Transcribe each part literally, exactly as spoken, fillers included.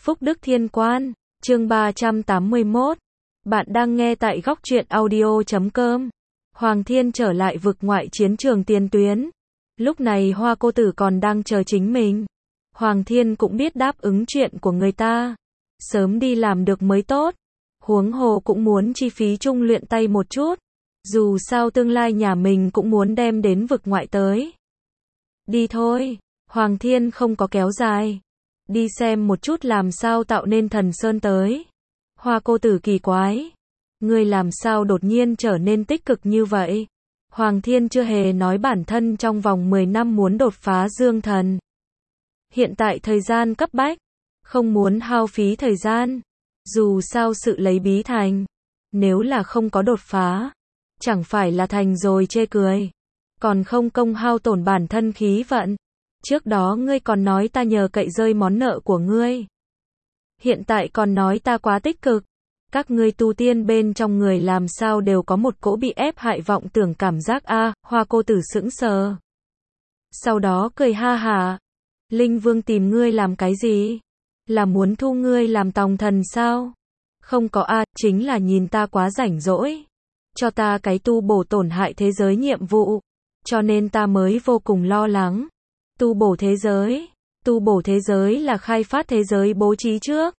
Phúc Đức Thiên Quan, chương ba trăm tám mươi mốt. Bạn đang nghe tại góc truyện audio chấm com. Hoàng Thiên trở lại vực ngoại chiến trường tiền tuyến. Lúc này Hoa cô tử còn đang chờ chính mình. Hoàng Thiên cũng biết đáp ứng chuyện của người ta. Sớm đi làm được mới tốt. Huống hồ cũng muốn chi phí chung luyện tay một chút. Dù sao tương lai nhà mình cũng muốn đem đến vực ngoại tới. Đi thôi. Hoàng Thiên không có kéo dài. Đi xem một chút làm sao tạo nên thần sơn tới. Hoa cô tử kỳ quái. Ngươi làm sao đột nhiên trở nên tích cực như vậy? Hoàng Thiên chưa hề nói bản thân trong vòng mười năm muốn đột phá dương thần. Hiện tại thời gian cấp bách. Không muốn hao phí thời gian. Dù sao sự lấy bí thành. Nếu là không có đột phá. Chẳng phải là thành rồi chê cười. Còn không công hao tổn bản thân khí vận. Trước đó ngươi còn nói ta nhờ cậy rơi món nợ của ngươi. Hiện tại còn nói ta quá tích cực. Các ngươi tu tiên bên trong người làm sao đều có một cỗ bị ép hại vọng tưởng cảm giác a. À, Hoa cô tử sững sờ. Sau đó cười ha hả. Linh Vương tìm ngươi làm cái gì? Là muốn thu ngươi làm tòng thần sao? Không có a, à, chính là nhìn ta quá rảnh rỗi. Cho ta cái tu bổ tổn hại thế giới nhiệm vụ. Cho nên ta mới vô cùng lo lắng. Tu bổ thế giới. Tu bổ thế giới là khai phát thế giới bố trí trước.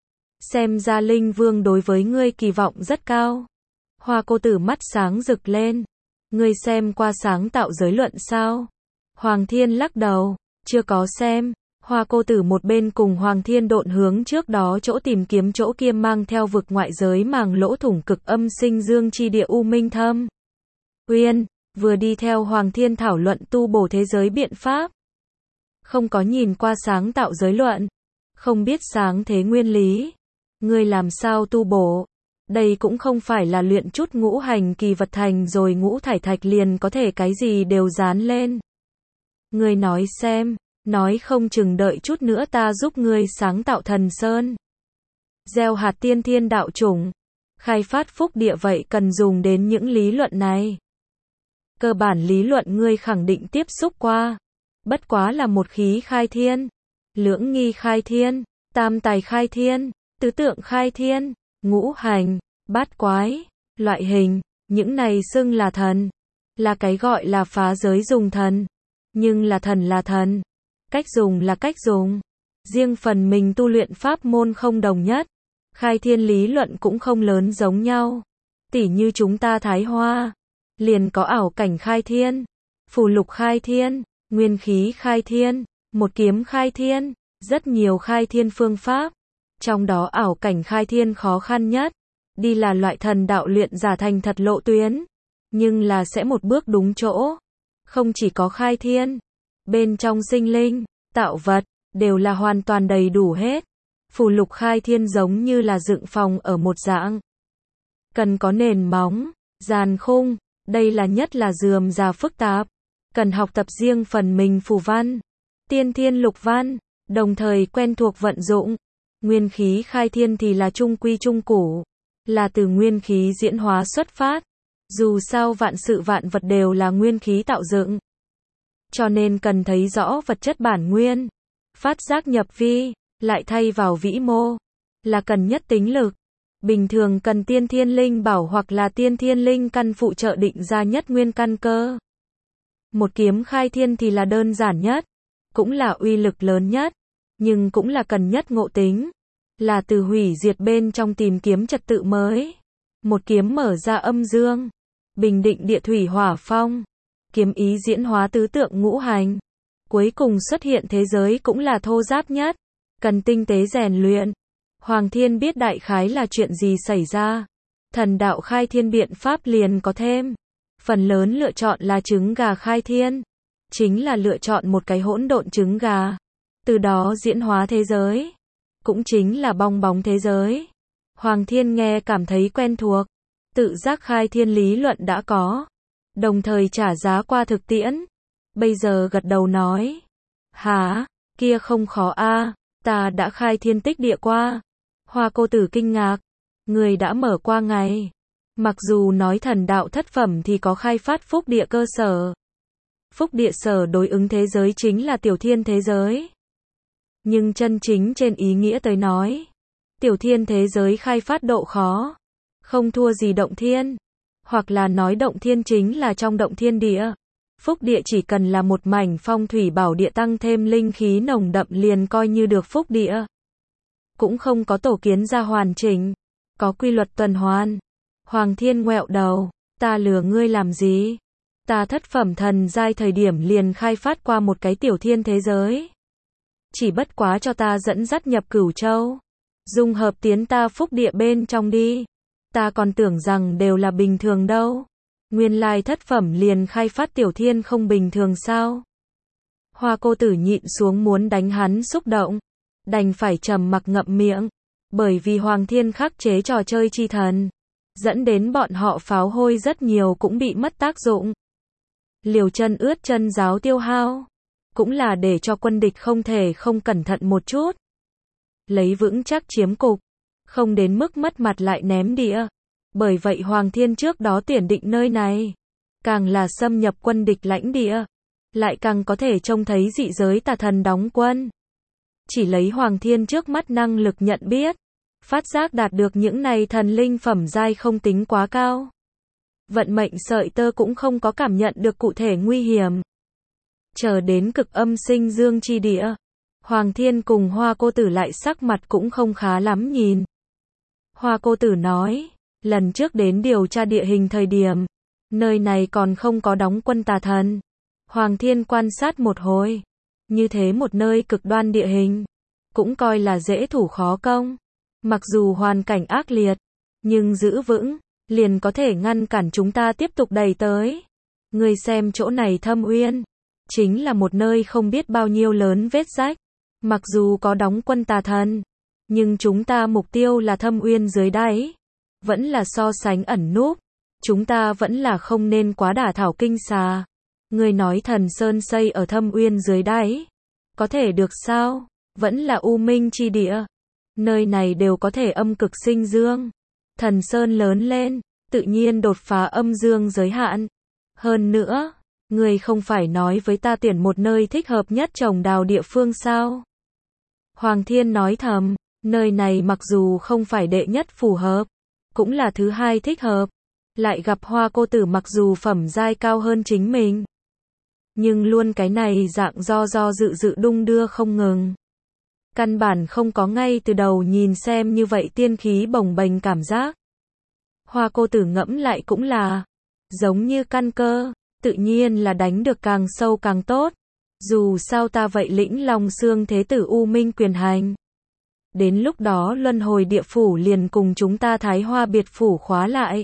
Xem ra Linh Vương đối với ngươi kỳ vọng rất cao. Hoa cô tử mắt sáng rực lên. Ngươi xem qua sáng tạo giới luận sao? Hoàng Thiên lắc đầu. Chưa có xem. Hoa cô tử một bên cùng Hoàng Thiên độn hướng trước đó chỗ tìm kiếm chỗ kia mang theo vực ngoại giới màng lỗ thủng cực âm sinh dương chi địa u minh thâm. Uyên, vừa đi theo Hoàng Thiên thảo luận tu bổ thế giới biện pháp. Không có nhìn qua sáng tạo giới luận. Không biết sáng thế nguyên lý. Ngươi làm sao tu bổ? Đây cũng không phải là luyện chút ngũ hành kỳ vật thành rồi ngũ thải thạch liền có thể cái gì đều dán lên. Ngươi nói xem, nói không chừng đợi chút nữa ta giúp ngươi sáng tạo thần sơn. Gieo hạt tiên thiên đạo chủng. Khai phát phúc địa vậy cần dùng đến những lý luận này. Cơ bản lý luận ngươi khẳng định tiếp xúc qua. Bất quá là một khí khai thiên, lưỡng nghi khai thiên, tam tài khai thiên, tứ tượng khai thiên, ngũ hành, bát quái, loại hình, những này xưng là thần. Là cái gọi là phá giới dùng thần. Nhưng là thần là thần. Cách dùng là cách dùng. Riêng phần mình tu luyện pháp môn không đồng nhất. Khai thiên lý luận cũng không lớn giống nhau. Tỉ như chúng ta Thái Hoa. Liền có ảo cảnh khai thiên, phù lục khai thiên, nguyên khí khai thiên, một kiếm khai thiên, rất nhiều khai thiên phương pháp. Trong đó ảo cảnh khai thiên khó khăn nhất. Đi là loại thần đạo luyện giả thành thật lộ tuyến. Nhưng là sẽ một bước đúng chỗ. Không chỉ có khai thiên. Bên trong sinh linh, tạo vật, đều là hoàn toàn đầy đủ hết. Phù lục khai thiên giống như là dựng phòng ở một dạng. Cần có nền móng, giàn khung. Đây là nhất là rườm rà phức tạp. Cần học tập riêng phần mình phù văn, tiên thiên lục văn, đồng thời quen thuộc vận dụng. Nguyên khí khai thiên thì là trung quy trung củ, là từ nguyên khí diễn hóa xuất phát. Dù sao vạn sự vạn vật đều là nguyên khí tạo dựng. Cho nên cần thấy rõ vật chất bản nguyên, phát giác nhập vi, lại thay vào vĩ mô, là cần nhất tính lực. Bình thường cần tiên thiên linh bảo hoặc là tiên thiên linh căn phụ trợ định ra nhất nguyên căn cơ. Một kiếm khai thiên thì là đơn giản nhất, cũng là uy lực lớn nhất, nhưng cũng là cần nhất ngộ tính, là từ hủy diệt bên trong tìm kiếm trật tự mới. Một kiếm mở ra âm dương, bình định địa thủy hỏa phong, kiếm ý diễn hóa tứ tượng ngũ hành. Cuối cùng xuất hiện thế giới cũng là thô ráp nhất, cần tinh tế rèn luyện. Hoàng Thiên biết đại khái là chuyện gì xảy ra. Thần đạo khai thiên biện pháp liền có thêm. Phần lớn lựa chọn là trứng gà khai thiên. Chính là lựa chọn một cái hỗn độn trứng gà. Từ đó diễn hóa thế giới. Cũng chính là bong bóng thế giới. Hoàng Thiên nghe cảm thấy quen thuộc. Tự giác khai thiên lý luận đã có. Đồng thời trả giá qua thực tiễn. Bây giờ gật đầu nói. Hả, kia không khó a, ta đã khai thiên tích địa qua. Hoa cô tử kinh ngạc. Người đã mở qua ngày. Mặc dù nói thần đạo thất phẩm thì có khai phát phúc địa cơ sở. Phúc địa sở đối ứng thế giới chính là tiểu thiên thế giới. Nhưng chân chính trên ý nghĩa tới nói, tiểu thiên thế giới khai phát độ khó, không thua gì động thiên. Hoặc là nói động thiên chính là trong động thiên địa. Phúc địa chỉ cần là một mảnh phong thủy bảo địa tăng thêm linh khí nồng đậm liền coi như được phúc địa. Cũng không có tổ kiến ra hoàn chỉnh, có quy luật tuần hoàn. Hoàng Thiên ngoẹo đầu, ta lừa ngươi làm gì? Ta thất phẩm thần giai thời điểm liền khai phát qua một cái tiểu thiên thế giới. Chỉ bất quá cho ta dẫn dắt nhập Cửu Châu, dung hợp tiến ta phúc địa bên trong đi. Ta còn tưởng rằng đều là bình thường đâu. Nguyên lai thất phẩm liền khai phát tiểu thiên không bình thường sao? Hoa cô tử nhịn xuống muốn đánh hắn xúc động, đành phải trầm mặc ngậm miệng, bởi vì Hoàng Thiên khắc chế trò chơi chi thần, dẫn đến bọn họ pháo hôi rất nhiều cũng bị mất tác dụng. Liều chân ướt chân giáo tiêu hao, cũng là để cho quân địch không thể không cẩn thận một chút. Lấy vững chắc chiếm cục, không đến mức mất mặt lại ném địa. Bởi vậy Hoàng Thiên trước đó tuyển định nơi này, càng là xâm nhập quân địch lãnh địa, lại càng có thể trông thấy dị giới tà thần đóng quân. Chỉ lấy Hoàng Thiên trước mắt năng lực nhận biết, phát giác đạt được những này thần linh phẩm giai không tính quá cao. Vận mệnh sợi tơ cũng không có cảm nhận được cụ thể nguy hiểm. Chờ đến cực âm sinh dương chi địa, Hoàng Thiên cùng Hoa cô tử lại sắc mặt cũng không khá lắm nhìn. Hoa cô tử nói, lần trước đến điều tra địa hình thời điểm, nơi này còn không có đóng quân tà thần. Hoàng Thiên quan sát một hồi, như thế một nơi cực đoan địa hình, cũng coi là dễ thủ khó công. Mặc dù hoàn cảnh ác liệt, nhưng giữ vững, liền có thể ngăn cản chúng ta tiếp tục đẩy tới. Ngươi xem chỗ này Thâm Uyên, chính là một nơi không biết bao nhiêu lớn vết rách. Mặc dù có đóng quân tà thần, nhưng chúng ta mục tiêu là Thâm Uyên dưới đáy. Vẫn là so sánh ẩn núp. Chúng ta vẫn là không nên quá đả thảo kinh xà. Ngươi nói thần sơn xây ở Thâm Uyên dưới đáy, có thể được sao? Vẫn là u minh chi địa. Nơi này đều có thể âm cực sinh dương. Thần sơn lớn lên, tự nhiên đột phá âm dương giới hạn. Hơn nữa, ngươi không phải nói với ta tuyển một nơi thích hợp nhất trồng đào địa phương sao? Hoàng Thiên nói thầm, nơi này mặc dù không phải đệ nhất phù hợp, cũng là thứ hai thích hợp. Lại gặp Hoa cô tử mặc dù phẩm giai cao hơn chính mình, nhưng luôn cái này dạng do do dự dự đung đưa không ngừng. Căn bản không có ngay từ đầu nhìn xem như vậy tiên khí bồng bềnh cảm giác. Hoa cô tử ngẫm lại cũng là, giống như căn cơ, tự nhiên là đánh được càng sâu càng tốt. Dù sao ta vậy lĩnh Long Xương Thế Tử U Minh quyền hành. Đến lúc đó luân hồi địa phủ liền cùng chúng ta Thái Hoa biệt phủ khóa lại.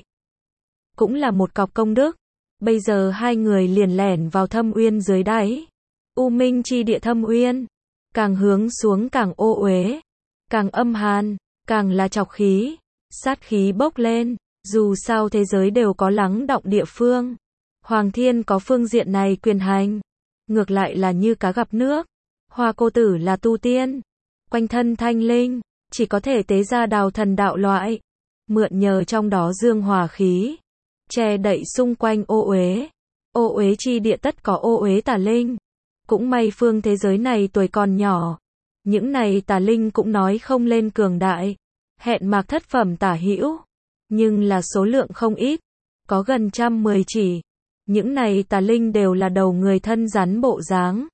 Cũng là một cọc công đức. Bây giờ hai người liền lẻn vào Thâm Uyên dưới đáy. U Minh chi địa Thâm Uyên, càng hướng xuống càng ô uế, càng âm hàn, càng là trọc khí, sát khí bốc lên. Dù sao thế giới đều có lắng đọng địa phương, Hoàng Thiên có phương diện này quyền hành, ngược lại là như cá gặp nước. Hoa cô tử là tu tiên, quanh thân thanh linh, chỉ có thể tế ra đào thần đạo loại, mượn nhờ trong đó dương hòa khí, che đậy xung quanh ô uế. Ô uế chi địa tất có ô uế tà linh. Cũng may phương thế giới này tuổi còn nhỏ, những này tà linh cũng nói không lên cường đại, hẹn mạc thất phẩm tả hữu, nhưng là số lượng không ít, có gần trăm mười chỉ. Những này tà linh đều là đầu người thân rắn bộ dáng,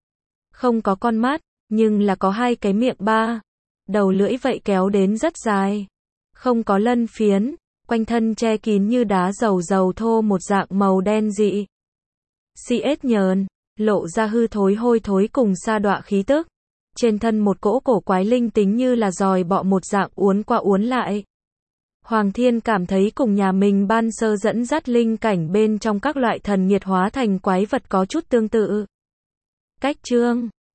không có con mắt, nhưng là có hai cái miệng ba, đầu lưỡi vậy kéo đến rất dài, không có lân phiến, quanh thân che kín như đá dầu dầu thô một dạng màu đen dị. xê ét nhờn, lộ ra hư thối hôi thối cùng sa đọa khí tức. Trên thân một cỗ cổ quái linh tính như là dòi bọ một dạng uốn qua uốn lại. Hoàng Thiên cảm thấy cùng nhà mình ban sơ dẫn dắt linh cảnh bên trong các loại thần nhiệt hóa thành quái vật có chút tương tự. Cách chương